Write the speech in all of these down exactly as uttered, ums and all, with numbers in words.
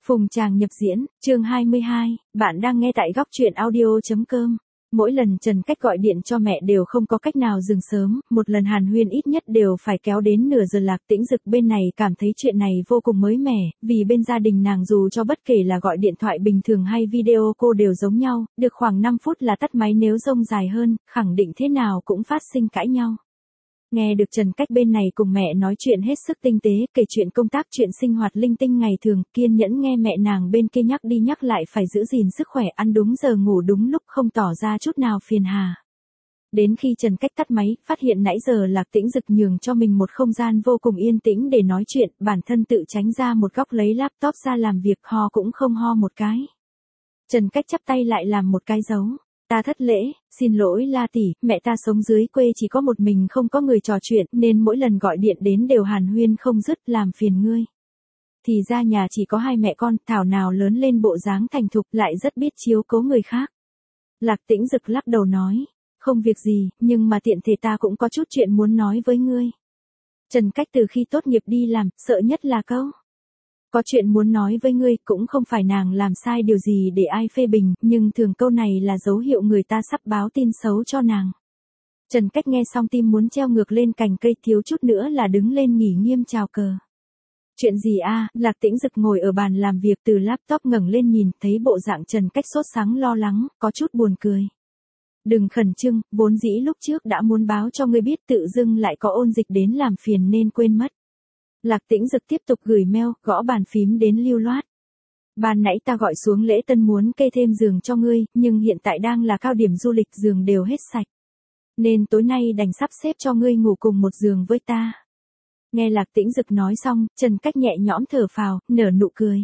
Phùng Tràng nhập diễn, chương hai mươi hai, bạn đang nghe tại góc truyện audio.com. Mỗi lần Trần Cách gọi điện cho mẹ đều không có cách nào dừng sớm, một lần hàn huyên ít nhất đều phải kéo đến nửa giờ. Lạc Tĩnh Dực bên này cảm thấy chuyện này vô cùng mới mẻ, vì bên gia đình nàng dù cho bất kể là gọi điện thoại bình thường hay video cô đều giống nhau, được khoảng năm phút là tắt máy, nếu rông dài hơn, khẳng định thế nào cũng phát sinh cãi nhau. Nghe được Trần Cách bên này cùng mẹ nói chuyện hết sức tinh tế, kể chuyện công tác, chuyện sinh hoạt linh tinh ngày thường, kiên nhẫn nghe mẹ nàng bên kia nhắc đi nhắc lại phải giữ gìn sức khỏe, ăn đúng giờ, ngủ đúng lúc, không tỏ ra chút nào phiền hà. Đến khi Trần Cách tắt máy, phát hiện nãy giờ Lạc Tĩnh Dực nhường cho mình một không gian vô cùng yên tĩnh để nói chuyện, bản thân tự tránh ra một góc lấy laptop ra làm việc, ho cũng không ho một cái. Trần Cách chắp tay lại làm một cái dấu. Ta thất lễ, xin lỗi La tỷ, mẹ ta sống dưới quê chỉ có một mình, không có người trò chuyện, nên mỗi lần gọi điện đến đều hàn huyên không dứt, làm phiền ngươi. Thì ra nhà chỉ có hai mẹ con, thảo nào lớn lên bộ dáng thành thục, lại rất biết chiếu cố người khác. Lạc Tĩnh Dực lắc đầu nói, không việc gì, nhưng mà tiện thể ta cũng có chút chuyện muốn nói với ngươi. Trần Cách từ khi tốt nghiệp đi làm, sợ nhất là câu có chuyện muốn nói với ngươi, cũng không phải nàng làm sai điều gì để ai phê bình, nhưng thường câu này là dấu hiệu người ta sắp báo tin xấu cho nàng. Trần Cách nghe xong tim muốn treo ngược lên cành cây, thiếu chút nữa là đứng lên nghỉ nghiêm chào cờ. Chuyện gì a? Lạc Tĩnh Dực ngồi ở bàn làm việc, từ laptop ngẩng lên nhìn, thấy bộ dạng Trần Cách sốt sắng lo lắng, có chút buồn cười. Đừng khẩn trương, vốn dĩ lúc trước đã muốn báo cho ngươi biết, tự dưng lại có ôn dịch đến làm phiền nên quên mất. Lạc Tĩnh Dực tiếp tục gửi mail, gõ bàn phím đến lưu loát. Ban nãy ta gọi xuống lễ tân muốn kê thêm giường cho ngươi, nhưng hiện tại đang là cao điểm du lịch, giường đều hết sạch. Nên tối nay đành sắp xếp cho ngươi ngủ cùng một giường với ta. Nghe Lạc Tĩnh Dực nói xong, Trần Cách nhẹ nhõm thở phào, nở nụ cười.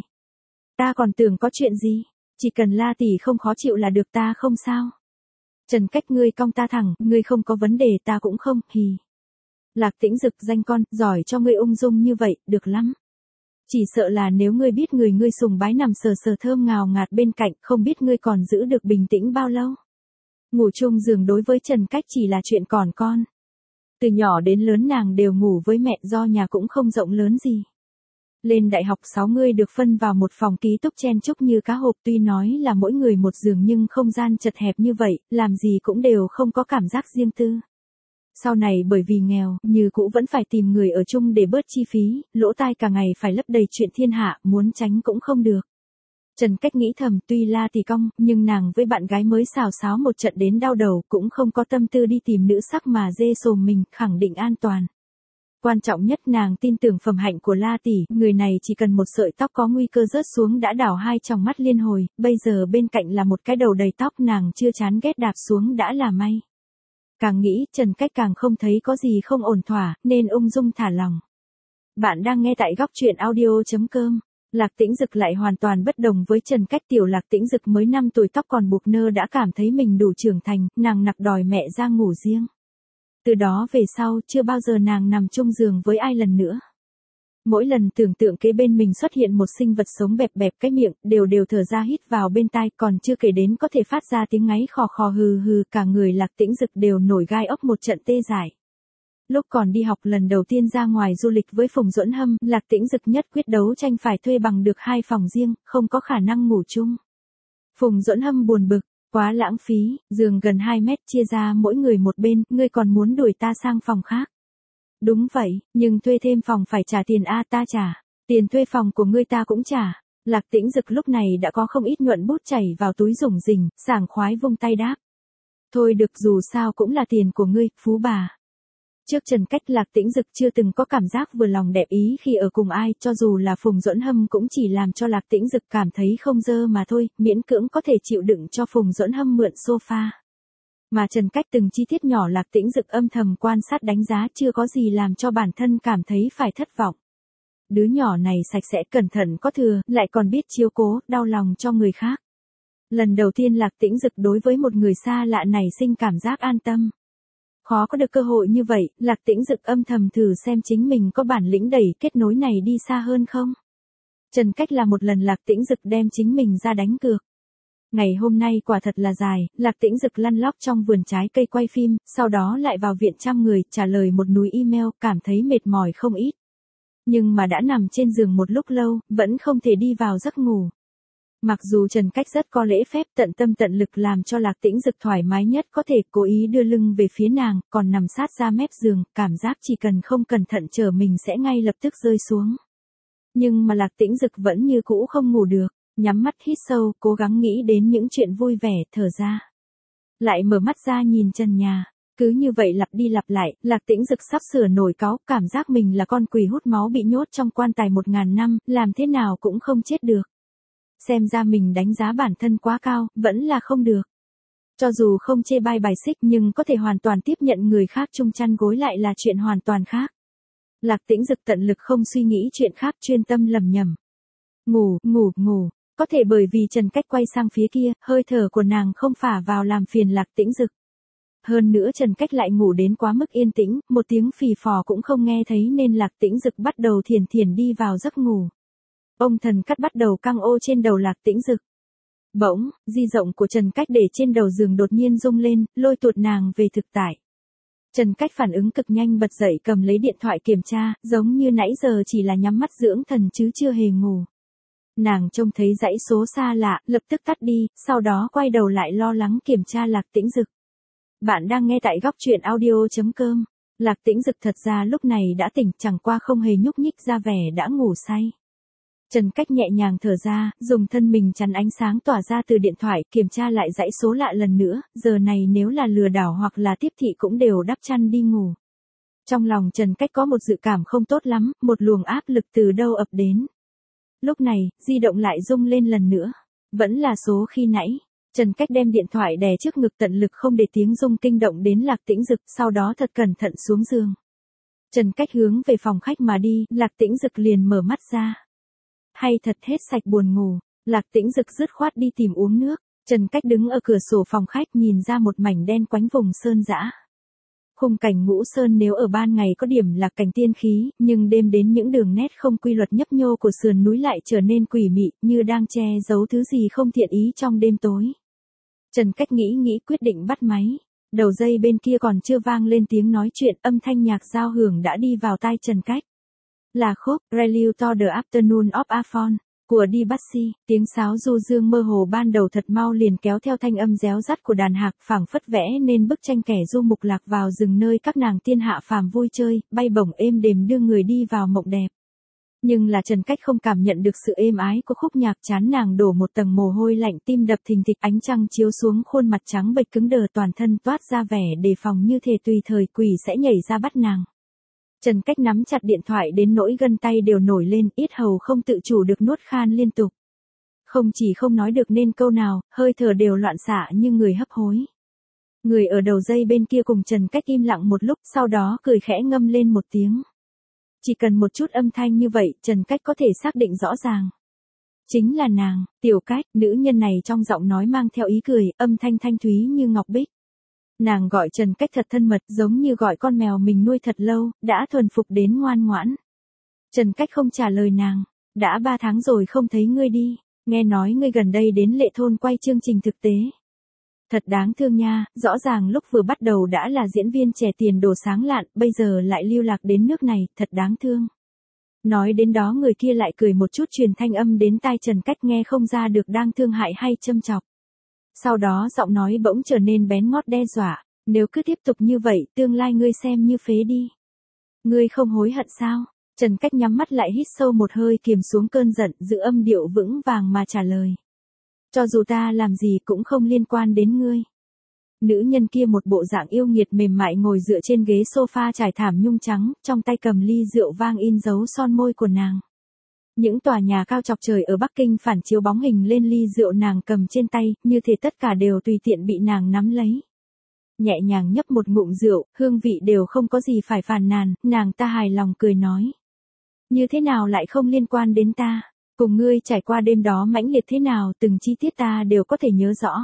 Ta còn tưởng có chuyện gì, chỉ cần La tỷ không khó chịu là được, ta không sao. Trần Cách, ngươi cong ta thẳng, ngươi không có vấn đề, ta cũng không, hì. Lạc Tĩnh Dực, danh con, giỏi cho ngươi ung dung như vậy, được lắm. Chỉ sợ là nếu ngươi biết người ngươi sùng bái nằm sờ sờ thơm ngào ngạt bên cạnh, không biết ngươi còn giữ được bình tĩnh bao lâu. Ngủ chung giường đối với Trần Cách chỉ là chuyện còn con. Từ nhỏ đến lớn nàng đều ngủ với mẹ, do nhà cũng không rộng lớn gì. Lên đại học sáu người được phân vào một phòng ký túc chen chúc như cá hộp, tuy nói là mỗi người một giường nhưng không gian chật hẹp như vậy, làm gì cũng đều không có cảm giác riêng tư. Sau này bởi vì nghèo, như cũ vẫn phải tìm người ở chung để bớt chi phí, lỗ tai cả ngày phải lấp đầy chuyện thiên hạ, muốn tránh cũng không được. Trần Cách nghĩ thầm, tuy La tỷ cong, nhưng nàng với bạn gái mới xào xáo một trận đến đau đầu, cũng không có tâm tư đi tìm nữ sắc mà dê sồm mình, khẳng định an toàn. Quan trọng nhất, nàng tin tưởng phẩm hạnh của La tỷ, người này chỉ cần một sợi tóc có nguy cơ rớt xuống đã đảo hai tròng mắt liên hồi, bây giờ bên cạnh là một cái đầu đầy tóc, nàng chưa chán ghét đạp xuống đã là may. Càng nghĩ, Trần Cách càng không thấy có gì không ổn thỏa, nên ung dung thả lòng. Bạn đang nghe tại góc truyện audio.com. Lạc Tĩnh Dực lại hoàn toàn bất đồng với Trần Cách, tiểu Lạc Tĩnh Dực mới năm tuổi, tóc còn buộc nơ đã cảm thấy mình đủ trưởng thành, nàng nặc đòi mẹ ra ngủ riêng. Từ đó về sau, chưa bao giờ nàng nằm chung giường với ai lần nữa. Mỗi lần tưởng tượng kế bên mình xuất hiện một sinh vật sống bẹp bẹp cái miệng, đều đều thở ra hít vào bên tai, còn chưa kể đến có thể phát ra tiếng ngáy khò khò hừ hừ, cả người Lạc Tĩnh Dực đều nổi gai ốc một trận tê dại. Lúc còn đi học lần đầu tiên ra ngoài du lịch với Phùng Duẫn Hâm, Lạc Tĩnh Dực nhất quyết đấu tranh phải thuê bằng được hai phòng riêng, không có khả năng ngủ chung. Phùng Duẫn Hâm buồn bực, quá lãng phí, giường gần hai mét chia ra mỗi người một bên, ngươi còn muốn đuổi ta sang phòng khác. Đúng vậy, nhưng thuê thêm phòng phải trả tiền a, ta trả, tiền thuê phòng của ngươi ta cũng trả. Lạc Tĩnh Dực lúc này đã có không ít nhuận bút chảy vào túi rủng rỉnh, sảng khoái vung tay đáp. Thôi được, dù sao cũng là tiền của ngươi, phú bà. Trước Trần Cách, Lạc Tĩnh Dực chưa từng có cảm giác vừa lòng đẹp ý khi ở cùng ai, cho dù là Phùng Duẫn Hâm cũng chỉ làm cho Lạc Tĩnh Dực cảm thấy không dơ mà thôi, miễn cưỡng có thể chịu đựng cho Phùng Duẫn Hâm mượn sofa. Mà Trần Cách từng chi tiết nhỏ Lạc Tĩnh Dực âm thầm quan sát đánh giá, chưa có gì làm cho bản thân cảm thấy phải thất vọng. Đứa nhỏ này sạch sẽ, cẩn thận có thừa, lại còn biết chiếu cố, đau lòng cho người khác. Lần đầu tiên Lạc Tĩnh Dực đối với một người xa lạ này sinh cảm giác an tâm. Khó có được cơ hội như vậy, Lạc Tĩnh Dực âm thầm thử xem chính mình có bản lĩnh đẩy kết nối này đi xa hơn không. Trần Cách là một lần Lạc Tĩnh Dực đem chính mình ra đánh cược. Ngày hôm nay quả thật là dài, Lạc Tĩnh Dực lăn lóc trong vườn trái cây quay phim, sau đó lại vào viện chăm người, trả lời một núi email, cảm thấy mệt mỏi không ít. Nhưng mà đã nằm trên giường một lúc lâu, vẫn không thể đi vào giấc ngủ. Mặc dù Trần Cách rất có lễ phép tận tâm tận lực làm cho Lạc Tĩnh Dực thoải mái nhất có thể, cố ý đưa lưng về phía nàng, còn nằm sát ra mép giường, cảm giác chỉ cần không cẩn thận trở mình sẽ ngay lập tức rơi xuống. Nhưng mà Lạc Tĩnh Dực vẫn như cũ không ngủ được, nhắm mắt hít sâu, cố gắng nghĩ đến những chuyện vui vẻ, thở ra. Lại mở mắt ra nhìn trần nhà. Cứ như vậy lặp đi lặp lại, Lạc Tĩnh Dực sắp sửa nổi cáu, cảm giác mình là con quỷ hút máu bị nhốt trong quan tài một ngàn năm, làm thế nào cũng không chết được. Xem ra mình đánh giá bản thân quá cao, vẫn là không được. Cho dù không chê bai bài xích nhưng có thể hoàn toàn tiếp nhận người khác chung chăn gối lại là chuyện hoàn toàn khác. Lạc Tĩnh Dực tận lực không suy nghĩ chuyện khác, chuyên tâm lầm nhầm. Ngủ, ngủ, ngủ, có thể bởi vì Trần Cách quay sang phía kia, hơi thở của nàng không phả vào làm phiền Lạc Tĩnh Dực. Hơn nữa Trần Cách lại ngủ đến quá mức yên tĩnh, một tiếng phì phò cũng không nghe thấy nên Lạc Tĩnh Dực bắt đầu thiền thiền đi vào giấc ngủ. Ông thần cắt bắt đầu căng ô trên đầu Lạc Tĩnh Dực. Bỗng, di rộng của Trần Cách để trên đầu giường đột nhiên rung lên, lôi tuột nàng về thực tại. Trần Cách phản ứng cực nhanh, bật dậy cầm lấy điện thoại kiểm tra, giống như nãy giờ chỉ là nhắm mắt dưỡng thần chứ chưa hề ngủ. Nàng trông thấy dãy số xa lạ, lập tức tắt đi, sau đó quay đầu lại lo lắng kiểm tra Lạc Tĩnh Dực. Bạn đang nghe tại góc truyện audio chấm com. Lạc Tĩnh Dực thật ra lúc này đã tỉnh, chẳng qua không hề nhúc nhích ra vẻ đã ngủ say. Trần Cách nhẹ nhàng thở ra, dùng thân mình chắn ánh sáng tỏa ra từ điện thoại, kiểm tra lại dãy số lạ lần nữa, giờ này nếu là lừa đảo hoặc là tiếp thị cũng đều đắp chăn đi ngủ. Trong lòng Trần Cách có một dự cảm không tốt lắm, một luồng áp lực từ đâu ập đến. Lúc này, di động lại rung lên lần nữa. Vẫn là số khi nãy. Trần Cách đem điện thoại đè trước ngực tận lực không để tiếng rung kinh động đến Lạc Tĩnh Dực, sau đó thật cẩn thận xuống giường. Trần Cách hướng về phòng khách mà đi, Lạc Tĩnh Dực liền mở mắt ra. Hay thật hết sạch buồn ngủ, Lạc Tĩnh Dực dứt khoát đi tìm uống nước. Trần Cách đứng ở cửa sổ phòng khách nhìn ra một mảnh đen quánh vùng sơn dã. Khung cảnh Ngũ Sơn nếu ở ban ngày có điểm là cảnh tiên khí, nhưng đêm đến những đường nét không quy luật nhấp nhô của sườn núi lại trở nên quỷ mị, như đang che giấu thứ gì không thiện ý trong đêm tối. Trần Cách nghĩ nghĩ quyết định bắt máy. Đầu dây bên kia còn chưa vang lên tiếng nói chuyện, âm thanh nhạc giao hưởng đã đi vào tai Trần Cách. Là khúc Prelude to the Afternoon of Aphon của Debussy, tiếng sáo du dương mơ hồ ban đầu thật mau liền kéo theo thanh âm réo rắt của đàn hạc, phảng phất vẽ nên bức tranh kẻ du mục lạc vào rừng nơi các nàng tiên hạ phàm vui chơi, bay bổng êm đềm đưa người đi vào mộng đẹp. Nhưng là Trần Cách không cảm nhận được sự êm ái của khúc nhạc, chán nàng đổ một tầng mồ hôi lạnh, tim đập thình thịch, ánh trăng chiếu xuống khuôn mặt trắng bệch cứng đờ, toàn thân toát ra vẻ đề phòng như thể tùy thời quỷ sẽ nhảy ra bắt nàng. Trần Cách nắm chặt điện thoại đến nỗi gân tay đều nổi lên, yết hầu không tự chủ được nuốt khan liên tục. Không chỉ không nói được nên câu nào, hơi thở đều loạn xạ như người hấp hối. Người ở đầu dây bên kia cùng Trần Cách im lặng một lúc, sau đó cười khẽ ngâm lên một tiếng. Chỉ cần một chút âm thanh như vậy, Trần Cách có thể xác định rõ ràng. Chính là nàng, Tiểu Cách, nữ nhân này trong giọng nói mang theo ý cười, âm thanh thanh thúy như ngọc bích. Nàng gọi Trần Cách thật thân mật, giống như gọi con mèo mình nuôi thật lâu, đã thuần phục đến ngoan ngoãn. Trần Cách không trả lời nàng. Đã ba tháng rồi không thấy ngươi đi, nghe nói ngươi gần đây đến Lệ Thôn quay chương trình thực tế. Thật đáng thương nha, rõ ràng lúc vừa bắt đầu đã là diễn viên trẻ tiền đồ sáng lạn, bây giờ lại lưu lạc đến nước này, thật đáng thương. Nói đến đó người kia lại cười một chút, truyền thanh âm đến tai Trần Cách, nghe không ra được đang thương hại hay châm chọc. Sau đó giọng nói bỗng trở nên bén ngót đe dọa, nếu cứ tiếp tục như vậy, tương lai ngươi xem như phế đi. Ngươi không hối hận sao? Trần Cách nhắm mắt lại hít sâu một hơi, kiềm xuống cơn giận, giữ âm điệu vững vàng mà trả lời. Cho dù ta làm gì cũng không liên quan đến ngươi. Nữ nhân kia một bộ dạng yêu nghiệt mềm mại ngồi dựa trên ghế sofa trải thảm nhung trắng, trong tay cầm ly rượu vang in dấu son môi của nàng. Những tòa nhà cao chọc trời ở Bắc Kinh phản chiếu bóng hình lên ly rượu nàng cầm trên tay, như thể tất cả đều tùy tiện bị nàng nắm lấy. Nhẹ nhàng nhấp một ngụm rượu, hương vị đều không có gì phải phàn nàn, nàng ta hài lòng cười nói. Như thế nào lại không liên quan đến ta? Cùng ngươi trải qua đêm đó mãnh liệt thế nào, từng chi tiết ta đều có thể nhớ rõ.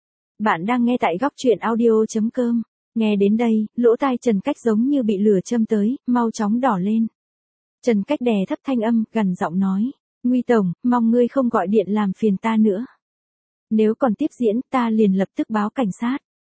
Bạn đang nghe tại góc truyện audio chấm com. Nghe đến đây, lỗ tai Trần Cách giống như bị lửa châm tới, mau chóng đỏ lên. Trần Cách đè thấp thanh âm, gằn giọng nói. Nguy Tổng, mong ngươi không gọi điện làm phiền ta nữa. Nếu còn tiếp diễn, ta liền lập tức báo cảnh sát.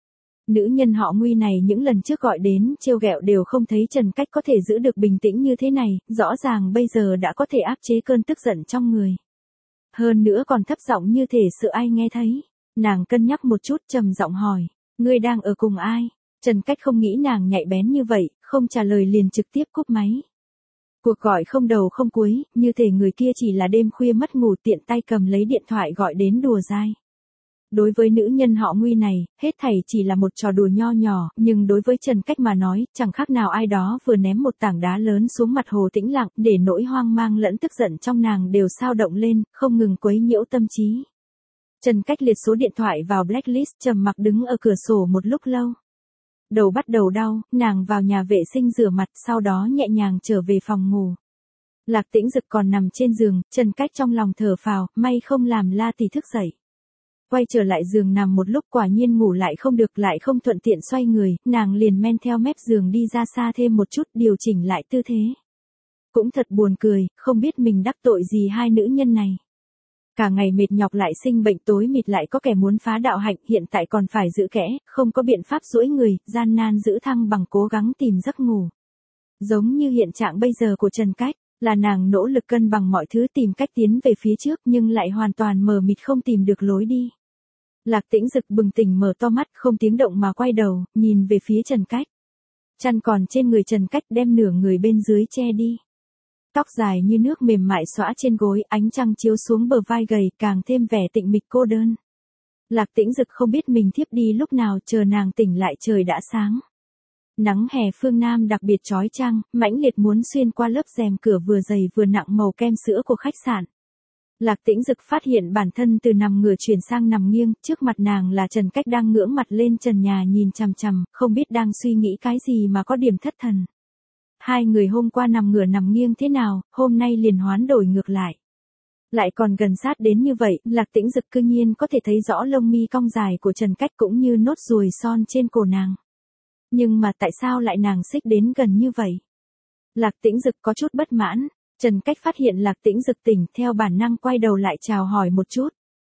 Nữ nhân họ Nguy này những lần trước gọi đến trêu ghẹo đều không thấy Trần Cách có thể giữ được bình tĩnh như thế này, rõ ràng bây giờ đã có thể áp chế cơn tức giận trong người. Hơn nữa còn thấp giọng như thể sợ ai nghe thấy. Nàng cân nhắc một chút trầm giọng hỏi, ngươi đang ở cùng ai? Trần Cách không nghĩ nàng nhạy bén như vậy, không trả lời liền trực tiếp cúp máy. Cuộc gọi không đầu không cuối, như thể người kia chỉ là đêm khuya mất ngủ tiện tay cầm lấy điện thoại gọi đến đùa dai. Đối với nữ nhân họ Nguy này, hết thảy chỉ là một trò đùa nho nhỏ, nhưng đối với Trần Cách mà nói, chẳng khác nào ai đó vừa ném một tảng đá lớn xuống mặt hồ tĩnh lặng, để nỗi hoang mang lẫn tức giận trong nàng đều sao động lên, không ngừng quấy nhiễu tâm trí. Trần Cách liệt số điện thoại vào blacklist, trầm mặc đứng ở cửa sổ một lúc lâu. Đầu bắt đầu đau, nàng vào nhà vệ sinh rửa mặt, sau đó nhẹ nhàng trở về phòng ngủ. Lạc Tĩnh Dực còn nằm trên giường, Trần Cách trong lòng thở phào, may không làm La Tỷ thức dậy. Quay trở lại giường nằm một lúc quả nhiên ngủ lại không được, lại không thuận tiện xoay người, nàng liền men theo mép giường đi ra xa thêm một chút, điều chỉnh lại tư thế. Cũng thật buồn cười, không biết mình đắc tội gì hai nữ nhân này. Cả ngày mệt nhọc lại sinh bệnh, tối mịt lại có kẻ muốn phá đạo hạnh, hiện tại còn phải giữ kẽ, không có biện pháp duỗi người, gian nan giữ thăng bằng cố gắng tìm giấc ngủ. Giống như hiện trạng bây giờ của Trần Cách, là nàng nỗ lực cân bằng mọi thứ tìm cách tiến về phía trước nhưng lại hoàn toàn mờ mịt không tìm được lối đi. Lạc Tĩnh Dực bừng tỉnh mở to mắt không tiếng động mà quay đầu, nhìn về phía Trần Cách. Chăn còn trên người Trần Cách đem nửa người bên dưới che đi. Tóc dài như nước mềm mại xõa trên gối, ánh trăng chiếu xuống bờ vai gầy càng thêm vẻ tịnh mịch cô đơn. Lạc Tĩnh Dực không biết mình thiếp đi lúc nào, chờ nàng tỉnh lại trời đã sáng. Nắng hè phương Nam đặc biệt chói chang, mãnh liệt muốn xuyên qua lớp rèm cửa vừa dày vừa nặng màu kem sữa của khách sạn. Lạc Tĩnh Dực phát hiện bản thân từ nằm ngửa chuyển sang nằm nghiêng, trước mặt nàng là Trần Cách đang ngưỡng mặt lên trần nhà nhìn chằm chằm, không biết đang suy nghĩ cái gì mà có điểm thất thần. Hai người hôm qua nằm ngửa nằm nghiêng thế nào, hôm nay liền hoán đổi ngược lại. Lại còn gần sát đến như vậy, Lạc Tĩnh Dực cư nhiên có thể thấy rõ lông mi cong dài của Trần Cách cũng như nốt ruồi son trên cổ nàng. Nhưng mà tại sao lại nàng xích đến gần như vậy? Lạc Tĩnh Dực có chút bất mãn, Trần Cách phát hiện Lạc Tĩnh Dực tỉnh, theo bản năng quay đầu lại chào hỏi một chút.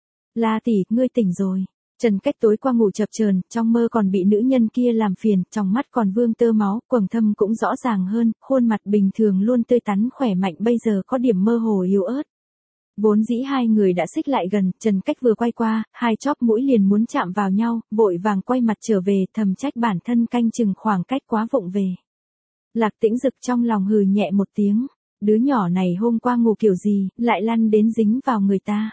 La tỷ, ngươi tỉnh rồi. Trần Cách tối qua ngủ chập chờn, trong mơ còn bị nữ nhân kia làm phiền, trong mắt còn vương tơ máu, quầng thâm cũng rõ ràng hơn, khuôn mặt bình thường luôn tươi tắn khỏe mạnh bây giờ có điểm mơ hồ yếu ớt. Vốn dĩ hai người đã xích lại gần, Trần Cách vừa quay qua, hai chóp mũi liền muốn chạm vào nhau, vội vàng quay mặt trở về, thầm trách bản thân canh chừng khoảng cách quá vụng về. Lạc Tĩnh Dực trong lòng hừ nhẹ một tiếng, đứa nhỏ này hôm qua ngủ kiểu gì, lại lăn đến dính vào người ta.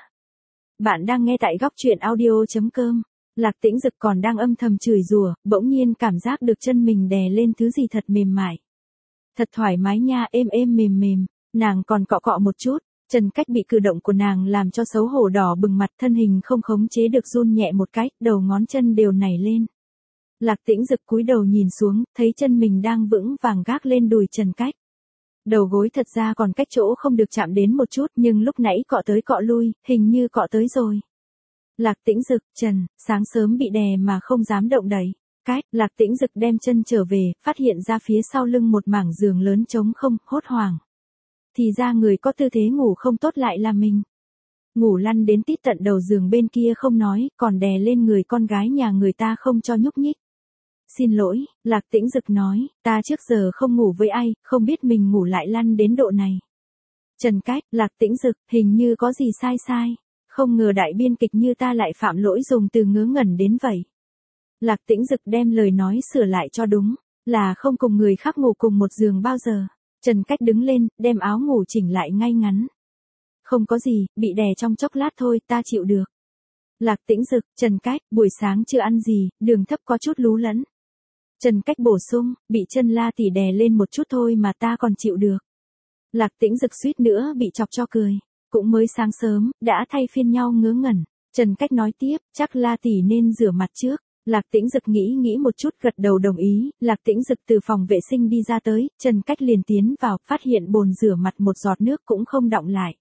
Bạn đang nghe tại góc truyện audio chấm com. Lạc Tĩnh Dực còn đang âm thầm chửi rủa, bỗng nhiên cảm giác được chân mình đè lên thứ gì thật mềm mại. Thật thoải mái nha, êm êm mềm mềm, nàng còn cọ cọ một chút. Trần Cách bị cử động của nàng làm cho xấu hổ đỏ bừng mặt, thân hình không khống chế được run nhẹ một cái, đầu ngón chân đều nảy lên. Lạc Tĩnh Dực cúi đầu nhìn xuống, thấy chân mình đang vững vàng gác lên đùi Trần Cách. Đầu gối thật ra còn cách chỗ không được chạm đến một chút, nhưng lúc nãy cọ tới cọ lui, hình như cọ tới rồi. Lạc Tĩnh Dực, Trần, sáng sớm bị đè mà không dám động đậy. Cách, Lạc Tĩnh Dực đem chân trở về, phát hiện ra phía sau lưng một mảng giường lớn trống không, hốt hoảng. Thì ra người có tư thế ngủ không tốt lại là mình. Ngủ lăn đến tít tận đầu giường bên kia không nói, còn đè lên người con gái nhà người ta không cho nhúc nhích. Xin lỗi, Lạc Tĩnh Dực nói, ta trước giờ không ngủ với ai, không biết mình ngủ lại lăn đến độ này. Trần Cách, Lạc Tĩnh Dực, hình như có gì sai sai. Không ngờ đại biên kịch như ta lại phạm lỗi dùng từ ngớ ngẩn đến vậy. Lạc Tĩnh Dực đem lời nói sửa lại cho đúng, là không cùng người khác ngủ cùng một giường bao giờ. Trần Cách đứng lên, đem áo ngủ chỉnh lại ngay ngắn. Không có gì, bị đè trong chốc lát thôi, ta chịu được. Lạc Tĩnh Dực, Trần Cách, buổi sáng chưa ăn gì, đường thấp có chút lú lẫn. Trần Cách bổ sung, bị chân La tỷ đè lên một chút thôi mà ta còn chịu được. Lạc Tĩnh Dực suýt nữa bị chọc cho cười. Cũng mới sáng sớm, đã thay phiên nhau ngớ ngẩn. Trần Cách nói tiếp, chắc La tỷ nên rửa mặt trước. Lạc Tĩnh Dực nghĩ nghĩ một chút gật đầu đồng ý, Lạc Tĩnh Dực từ phòng vệ sinh đi ra tới, Trần Cách liền tiến vào, phát hiện bồn rửa mặt một giọt nước cũng không đọng lại.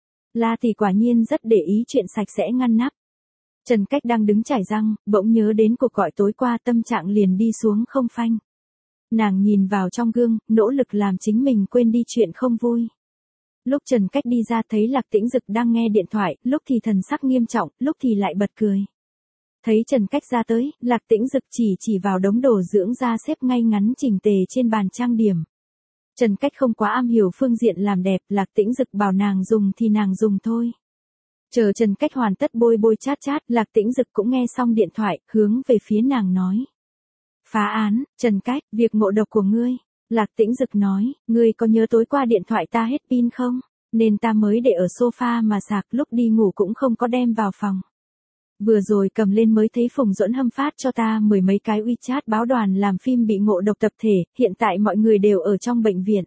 La tỷ quả nhiên rất để ý chuyện sạch sẽ ngăn nắp. Trần Cách đang đứng chải răng, bỗng nhớ đến cuộc gọi tối qua, tâm trạng liền đi xuống không phanh. Nàng nhìn vào trong gương, nỗ lực làm chính mình quên đi chuyện không vui. Lúc Trần Cách đi ra thấy Lạc Tĩnh Dực đang nghe điện thoại, lúc thì thần sắc nghiêm trọng, lúc thì lại bật cười. Thấy Trần Cách ra tới, Lạc Tĩnh Dực chỉ chỉ vào đống đồ dưỡng da xếp ngay ngắn chỉnh tề trên bàn trang điểm. Trần Cách không quá am hiểu phương diện làm đẹp, Lạc Tĩnh Dực bảo nàng dùng thì nàng dùng thôi. Chờ Trần Cách hoàn tất bôi bôi chát chát, Lạc Tĩnh Dực cũng nghe xong điện thoại, hướng về phía nàng nói. Phá án, Trần Cách, việc ngộ độc của ngươi. Lạc Tĩnh Dực nói, ngươi có nhớ tối qua điện thoại ta hết pin không? Nên ta mới để ở sofa mà sạc, lúc đi ngủ cũng không có đem vào phòng. Vừa rồi cầm lên mới thấy Phùng Duẫn Hâm phát cho ta mười mấy cái WeChat báo đoàn làm phim bị ngộ độc tập thể, hiện tại mọi người đều ở trong bệnh viện.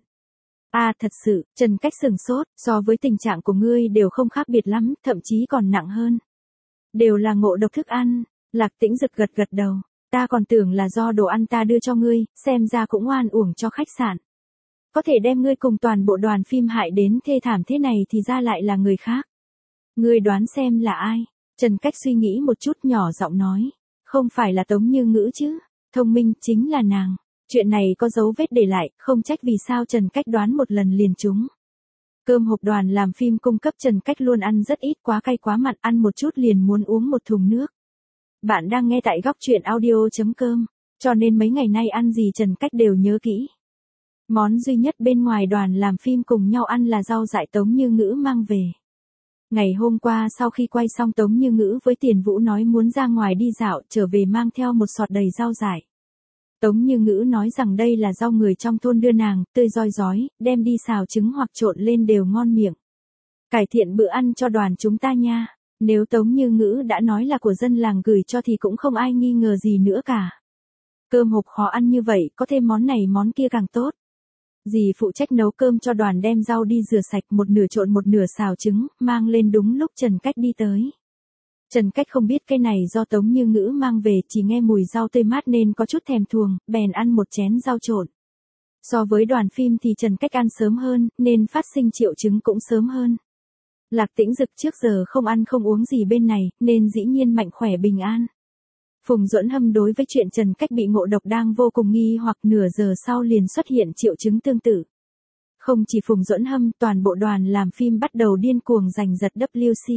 À thật sự, Trần Cách sừng sốt, so với tình trạng của ngươi đều không khác biệt lắm, thậm chí còn nặng hơn. Đều là ngộ độc thức ăn. Lạc Tĩnh Dực gật gật đầu, ta còn tưởng là do đồ ăn ta đưa cho ngươi, xem ra cũng oan uổng cho khách sạn. Có thể đem ngươi cùng toàn bộ đoàn phim hại đến thê thảm thế này thì ra lại là người khác. Ngươi đoán xem là ai? Trần Cách suy nghĩ một chút nhỏ giọng nói. Không phải là Tống Như Ngữ chứ, thông minh chính là nàng. Chuyện này có dấu vết để lại, không trách vì sao Trần Cách đoán một lần liền trúng. Cơm hộp đoàn làm phim cung cấp Trần Cách luôn ăn rất ít, quá cay quá mặn, ăn một chút liền muốn uống một thùng nước. Bạn đang nghe tại góc truyện audio chấm com, cho nên mấy ngày nay ăn gì Trần Cách đều nhớ kỹ. Món duy nhất bên ngoài đoàn làm phim cùng nhau ăn là rau dại Tống Như Ngữ mang về. Ngày hôm qua sau khi quay xong Tống Như Ngữ với Tiền Vũ nói muốn ra ngoài đi dạo, trở về mang theo một sọt đầy rau dại. Tống Như Ngữ nói rằng đây là rau người trong thôn đưa nàng, tươi roi rói, đem đi xào trứng hoặc trộn lên đều ngon miệng. Cải thiện bữa ăn cho đoàn chúng ta nha. Nếu Tống Như Ngữ đã nói là của dân làng gửi cho thì cũng không ai nghi ngờ gì nữa cả. Cơm hộp khó ăn như vậy, có thêm món này món kia càng tốt. Dì phụ trách nấu cơm cho đoàn, đem rau đi rửa sạch, một nửa trộn một nửa xào trứng, mang lên đúng lúc Trần Cách đi tới. Trần Cách không biết cái này do Tống Như Ngữ mang về, chỉ nghe mùi rau tươi mát nên có chút thèm thuồng, bèn ăn một chén rau trộn. So với đoàn phim thì Trần Cách ăn sớm hơn, nên phát sinh triệu chứng cũng sớm hơn. Lạc Tĩnh Dực trước giờ không ăn không uống gì bên này, nên dĩ nhiên mạnh khỏe bình an. Phùng Duẫn Hâm đối với chuyện Trần Cách bị ngộ độc đang vô cùng nghi hoặc, nửa giờ sau liền xuất hiện triệu chứng tương tự. Không chỉ Phùng Duẫn Hâm, toàn bộ đoàn làm phim bắt đầu điên cuồng giành giật W C.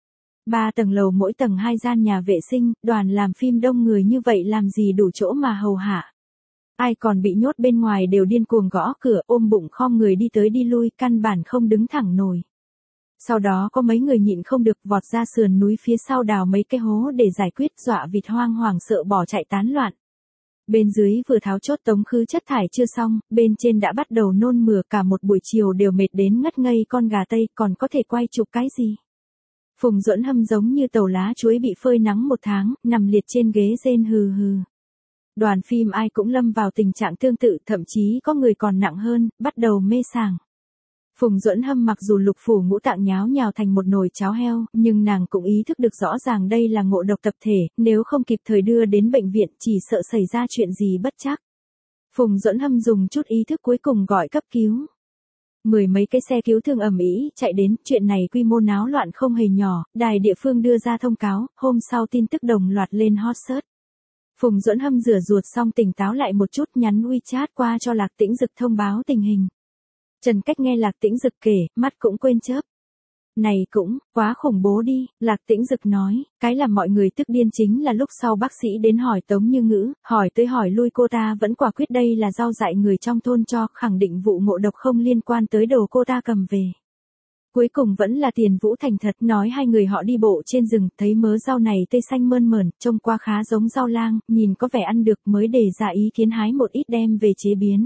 Ba tầng lầu mỗi tầng hai gian nhà vệ sinh, đoàn làm phim đông người như vậy làm gì đủ chỗ mà hầu hạ. Ai còn bị nhốt bên ngoài đều điên cuồng gõ cửa, ôm bụng khom người đi tới đi lui, căn bản không đứng thẳng nổi. Sau đó có mấy người nhịn không được vọt ra sườn núi phía sau đào mấy cái hố để giải quyết, dọa vịt hoang hoảng sợ bỏ chạy tán loạn. Bên dưới vừa tháo chốt tống khứ chất thải chưa xong, bên trên đã bắt đầu nôn mửa, cả một buổi chiều đều mệt đến ngất ngây con gà tây, còn có thể quay chụp cái gì. Phùng Duẫn Hâm giống như tàu lá chuối bị phơi nắng một tháng, nằm liệt trên ghế rên hừ hừ. Đoàn phim ai cũng lâm vào tình trạng tương tự, thậm chí có người còn nặng hơn, bắt đầu mê sảng. Phùng Duẫn Hâm mặc dù lục phủ ngũ tạng nháo nhào thành một nồi cháo heo, nhưng nàng cũng ý thức được rõ ràng đây là ngộ độc tập thể, nếu không kịp thời đưa đến bệnh viện chỉ sợ xảy ra chuyện gì bất trắc. Phùng Duẫn Hâm dùng chút ý thức cuối cùng gọi cấp cứu. Mười mấy cái xe cứu thương ầm ĩ chạy đến, chuyện này quy mô náo loạn không hề nhỏ, đài địa phương đưa ra thông cáo, hôm sau tin tức đồng loạt lên hot search. Phùng Duẫn Hâm rửa ruột xong tỉnh táo lại một chút, nhắn WeChat qua cho Lạc Tĩnh Dực thông báo tình hình. Trần Cách nghe Lạc Tĩnh Dực kể, mắt cũng quên chớp. Này cũng, quá khủng bố đi, Lạc Tĩnh Dực nói, cái làm mọi người tức điên chính là lúc sau bác sĩ đến hỏi Tống Như Ngữ, hỏi tới hỏi lui cô ta vẫn quả quyết đây là rau dại người trong thôn cho, khẳng định vụ ngộ độc không liên quan tới đồ cô ta cầm về. Cuối cùng vẫn là Tiền Vũ thành thật, nói hai người họ đi bộ trên rừng, thấy mớ rau này tươi xanh mơn mởn, trông qua khá giống rau lang, nhìn có vẻ ăn được mới để ra ý kiến hái một ít đem về chế biến.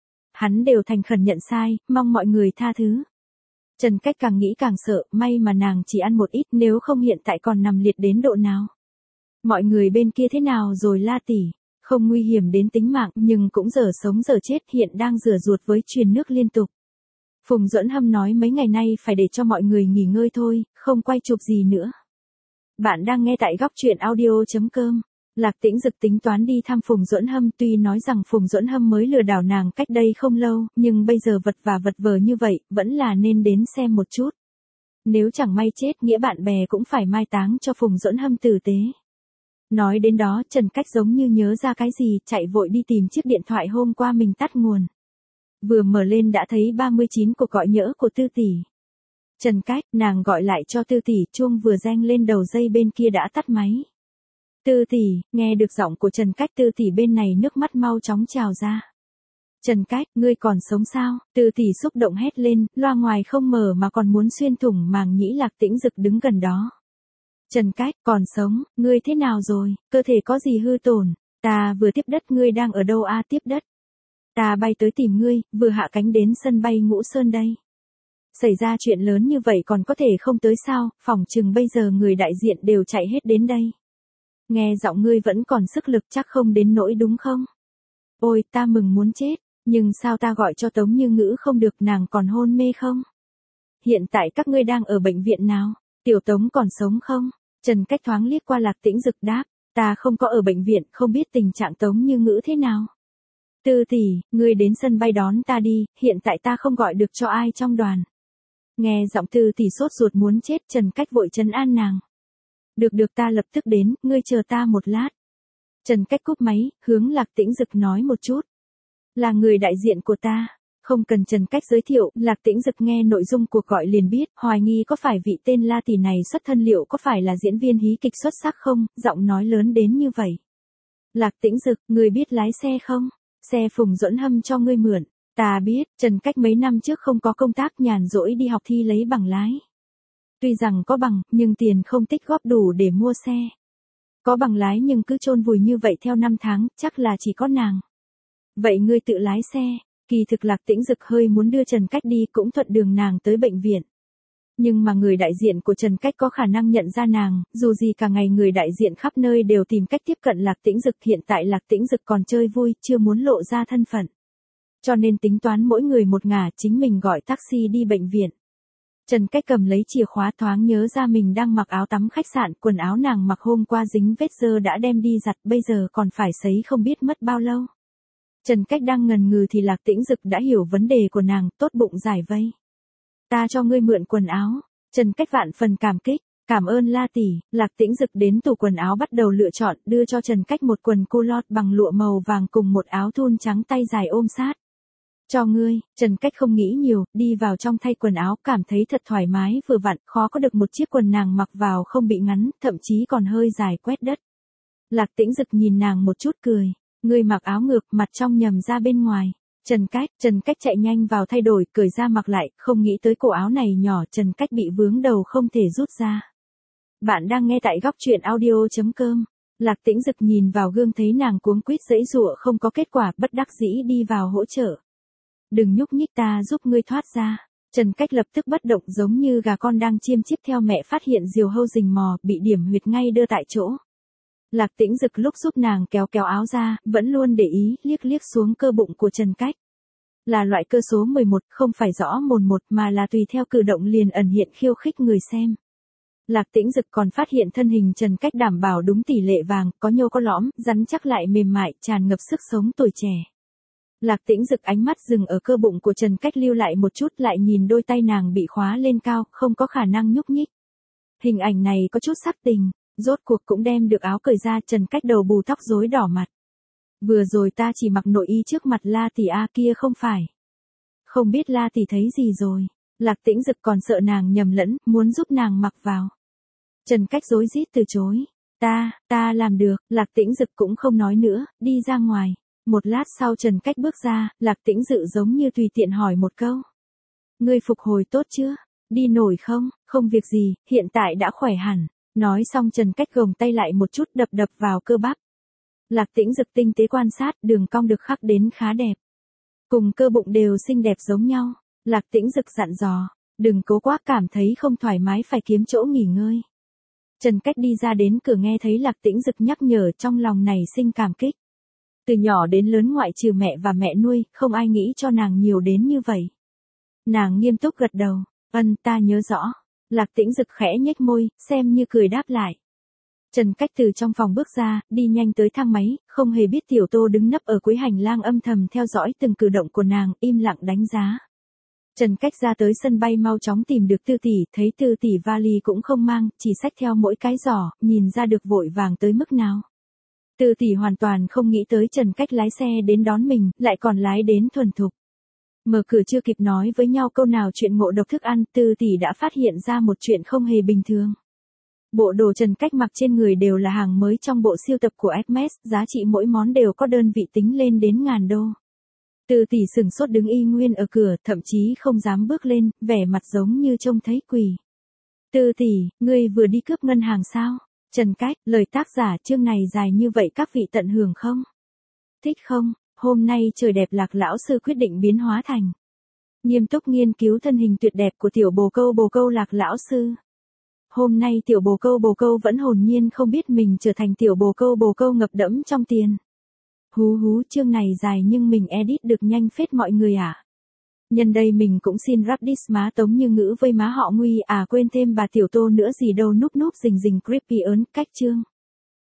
Hắn đều thành khẩn nhận sai, mong mọi người tha thứ. Trần Cách càng nghĩ càng sợ, may mà nàng chỉ ăn một ít, nếu không hiện tại còn nằm liệt đến độ nào. Mọi người bên kia thế nào rồi La tỷ? Không nguy hiểm đến tính mạng, nhưng cũng dở sống dở chết, hiện đang rửa ruột với truyền nước liên tục. Phùng Duẫn Hâm nói mấy ngày nay phải để cho mọi người nghỉ ngơi thôi, không quay chụp gì nữa. Bạn đang nghe tại góc truyện audio chấm com. Lạc Tĩnh Dực tính toán đi thăm Phùng Duẫn Hâm, tuy nói rằng Phùng Duẫn Hâm mới lừa đảo nàng cách đây không lâu, nhưng bây giờ vật và vật vờ như vậy, vẫn là nên đến xem một chút. Nếu chẳng may chết, nghĩa bạn bè cũng phải mai táng cho Phùng Duẫn Hâm tử tế. Nói đến đó, Trần Cách giống như nhớ ra cái gì, chạy vội đi tìm chiếc điện thoại hôm qua mình tắt nguồn. Vừa mở lên đã thấy ba mươi chín cuộc gọi nhỡ của Tư tỷ. Trần Cách, nàng gọi lại cho Tư tỷ, chuông vừa reng lên đầu dây bên kia đã tắt máy. Tư tỷ, nghe được giọng của Trần Cách, Tư tỷ bên này nước mắt mau chóng trào ra. Trần Cách, ngươi còn sống sao? Tư tỷ xúc động hét lên, loa ngoài không mở mà còn muốn xuyên thủng màng nhĩ Lạc Tĩnh Dực đứng gần đó. Trần Cách, còn sống, ngươi thế nào rồi, cơ thể có gì hư tổn? Ta vừa tiếp đất, ngươi đang ở đâu a? Tiếp đất. Ta bay tới tìm ngươi, vừa hạ cánh đến sân bay Ngũ Sơn đây. Xảy ra chuyện lớn như vậy còn có thể không tới sao, phỏng chừng bây giờ người đại diện đều chạy hết đến đây. Nghe giọng ngươi vẫn còn sức lực, chắc không đến nỗi đúng không? Ôi, ta mừng muốn chết, nhưng sao ta gọi cho Tống Như Ngữ không được, nàng còn hôn mê không? Hiện tại các ngươi đang ở bệnh viện nào? Tiểu Tống còn sống không? Trần Cách thoáng liếc qua Lạc Tĩnh Dực đáp, ta không có ở bệnh viện, không biết tình trạng Tống Như Ngữ thế nào. Tư tỷ, ngươi đến sân bay đón ta đi, hiện tại ta không gọi được cho ai trong đoàn. Nghe giọng Tư tỷ sốt ruột muốn chết, Trần Cách vội trấn an nàng. Được được, ta lập tức đến, ngươi chờ ta một lát. Trần Cách cúp máy, hướng Lạc Tĩnh Dực nói một chút. Là người đại diện của ta. Không cần Trần Cách giới thiệu, Lạc Tĩnh Dực nghe nội dung cuộc gọi liền biết, hoài nghi có phải vị tên La tỷ này xuất thân liệu có phải là diễn viên hí kịch xuất sắc không, giọng nói lớn đến như vậy. Lạc Tĩnh Dực, ngươi biết lái xe không? Xe Phùng Duẫn Hâm cho ngươi mượn. Ta biết, Trần Cách mấy năm trước không có công tác, nhàn rỗi đi học thi lấy bằng lái. Tuy rằng có bằng, nhưng tiền không tích góp đủ để mua xe. Có bằng lái nhưng cứ chôn vùi như vậy theo năm tháng, chắc là chỉ có nàng. Vậy ngươi tự lái xe. Kỳ thực Lạc Tĩnh Dực hơi muốn đưa Trần Cách đi, cũng thuận đường nàng tới bệnh viện. Nhưng mà người đại diện của Trần Cách có khả năng nhận ra nàng, dù gì cả ngày người đại diện khắp nơi đều tìm cách tiếp cận Lạc Tĩnh Dực, hiện tại Lạc Tĩnh Dực còn chơi vui, chưa muốn lộ ra thân phận. Cho nên tính toán mỗi người một ngả, chính mình gọi taxi đi bệnh viện. Trần Cách cầm lấy chìa khóa, thoáng nhớ ra mình đang mặc áo tắm khách sạn, quần áo nàng mặc hôm qua dính vết dơ đã đem đi giặt, bây giờ còn phải sấy không biết mất bao lâu. Trần Cách đang ngần ngừ thì Lạc Tĩnh Dực đã hiểu vấn đề của nàng, tốt bụng giải vây. Ta cho ngươi mượn quần áo. Trần Cách vạn phần cảm kích, cảm ơn La tỷ. Lạc Tĩnh Dực đến tủ quần áo bắt đầu lựa chọn, đưa cho Trần Cách một quần culotte bằng lụa màu vàng cùng một áo thun trắng tay dài ôm sát. Cho ngươi. Trần Cách không nghĩ nhiều, đi vào trong thay quần áo, cảm thấy thật thoải mái vừa vặn, khó có được một chiếc quần nàng mặc vào không bị ngắn, thậm chí còn hơi dài quét đất. Lạc Tĩnh Dực nhìn nàng một chút cười. Ngươi mặc áo ngược, mặt trong nhầm ra bên ngoài. Trần Cách, Trần Cách chạy nhanh vào thay đổi, cởi ra mặc lại, không nghĩ tới cổ áo này nhỏ, Trần Cách bị vướng đầu không thể rút ra. Bạn đang nghe tại góc truyện audio chấm com. Lạc Tĩnh Dực nhìn vào gương thấy nàng cuống quýt giãy giụa không có kết quả, bất đắc dĩ đi vào hỗ trợ. Đừng nhúc nhích, ta giúp ngươi thoát ra. Trần Cách lập tức bất động, giống như gà con đang chiêm chiếp theo mẹ phát hiện diều hâu rình mò, bị điểm huyệt ngay đưa tại chỗ. Lạc Tĩnh Dực lúc giúp nàng kéo kéo áo ra, vẫn luôn để ý, liếc liếc xuống cơ bụng của Trần Cách. Là loại cơ số mười một, không phải rõ mồn một mà là tùy theo cử động liền ẩn hiện khiêu khích người xem. Lạc Tĩnh Dực còn phát hiện thân hình Trần Cách đảm bảo đúng tỷ lệ vàng, có nhô có lõm, rắn chắc lại mềm mại, tràn ngập sức sống tuổi trẻ. Lạc Tĩnh Dực ánh mắt dừng ở cơ bụng của Trần Cách lưu lại một chút, lại nhìn đôi tay nàng bị khóa lên cao, không có khả năng nhúc nhích. Hình ảnh này có chút sắc tình. Rốt cuộc cũng đem được áo cởi ra, Trần Cách đầu bù tóc rối đỏ mặt. Vừa rồi ta chỉ mặc nội y trước mặt La tỷ a kia không phải. Không biết La tỷ thấy gì rồi. Lạc Tĩnh Dực còn sợ nàng nhầm lẫn, muốn giúp nàng mặc vào. Trần Cách rối rít từ chối. Ta, ta làm được. Lạc Tĩnh Dực cũng không nói nữa, đi ra ngoài. Một lát sau Trần Cách bước ra, Lạc Tĩnh Dực giống như tùy tiện hỏi một câu. Ngươi phục hồi tốt chưa? Đi nổi không? Không việc gì, hiện tại đã khỏe hẳn. Nói xong Trần Cách gồng tay lại một chút, đập đập vào cơ bắp. Lạc Tĩnh Dực tinh tế quan sát, đường cong được khắc đến khá đẹp. Cùng cơ bụng đều xinh đẹp giống nhau. Lạc Tĩnh Dực dặn dò, đừng cố quá, cảm thấy không thoải mái phải kiếm chỗ nghỉ ngơi. Trần Cách đi ra đến cửa nghe thấy Lạc Tĩnh Dực nhắc nhở, trong lòng này sinh cảm kích. Từ nhỏ đến lớn ngoại trừ mẹ và mẹ nuôi, không ai nghĩ cho nàng nhiều đến như vậy. Nàng nghiêm túc gật đầu, ân, ta nhớ rõ. Lạc Tĩnh Dực khẽ nhếch môi, xem như cười đáp lại. Trần Cách từ trong phòng bước ra, đi nhanh tới thang máy, không hề biết Tiểu Tô đứng nấp ở cuối hành lang âm thầm theo dõi từng cử động của nàng, im lặng đánh giá. Trần Cách ra tới sân bay mau chóng tìm được Tư tỷ, thấy Tư tỷ vali cũng không mang, chỉ xách theo mỗi cái giỏ, nhìn ra được vội vàng tới mức nào. Tư tỷ hoàn toàn không nghĩ tới Trần Cách lái xe đến đón mình, lại còn lái đến thuần thục. Mở cửa chưa kịp nói với nhau câu nào chuyện ngộ độc thức ăn, Tư tỷ đã phát hiện ra một chuyện không hề bình thường. Bộ đồ Trần Cách mặc trên người đều là hàng mới trong bộ siêu tập của Hermes, giá trị mỗi món đều có đơn vị tính lên đến ngàn đô. Từ tỷ sửng sốt đứng y nguyên ở cửa, thậm chí không dám bước lên, vẻ mặt giống như trông thấy quỷ. Từ tỷ, ngươi vừa đi cướp ngân hàng sao? Trần Cách, lời tác giả chương này dài như vậy các vị tận hưởng không? Thích không? Hôm nay trời đẹp Lạc lão sư quyết định biến hóa thành nghiêm túc nghiên cứu thân hình tuyệt đẹp của tiểu bồ câu bồ câu Lạc lão sư. Hôm nay tiểu bồ câu bồ câu vẫn hồn nhiên không biết mình trở thành tiểu bồ câu bồ câu ngập đẫm trong tiền. Hú hú, chương này dài nhưng mình edit được nhanh phết mọi người à. Nhân đây mình cũng xin rap diss má Tống Như Ngữ với má họ Nguy, à quên thêm bà Tiểu Tô nữa gì đâu, núp núp rình rình creepy ớn cách chương.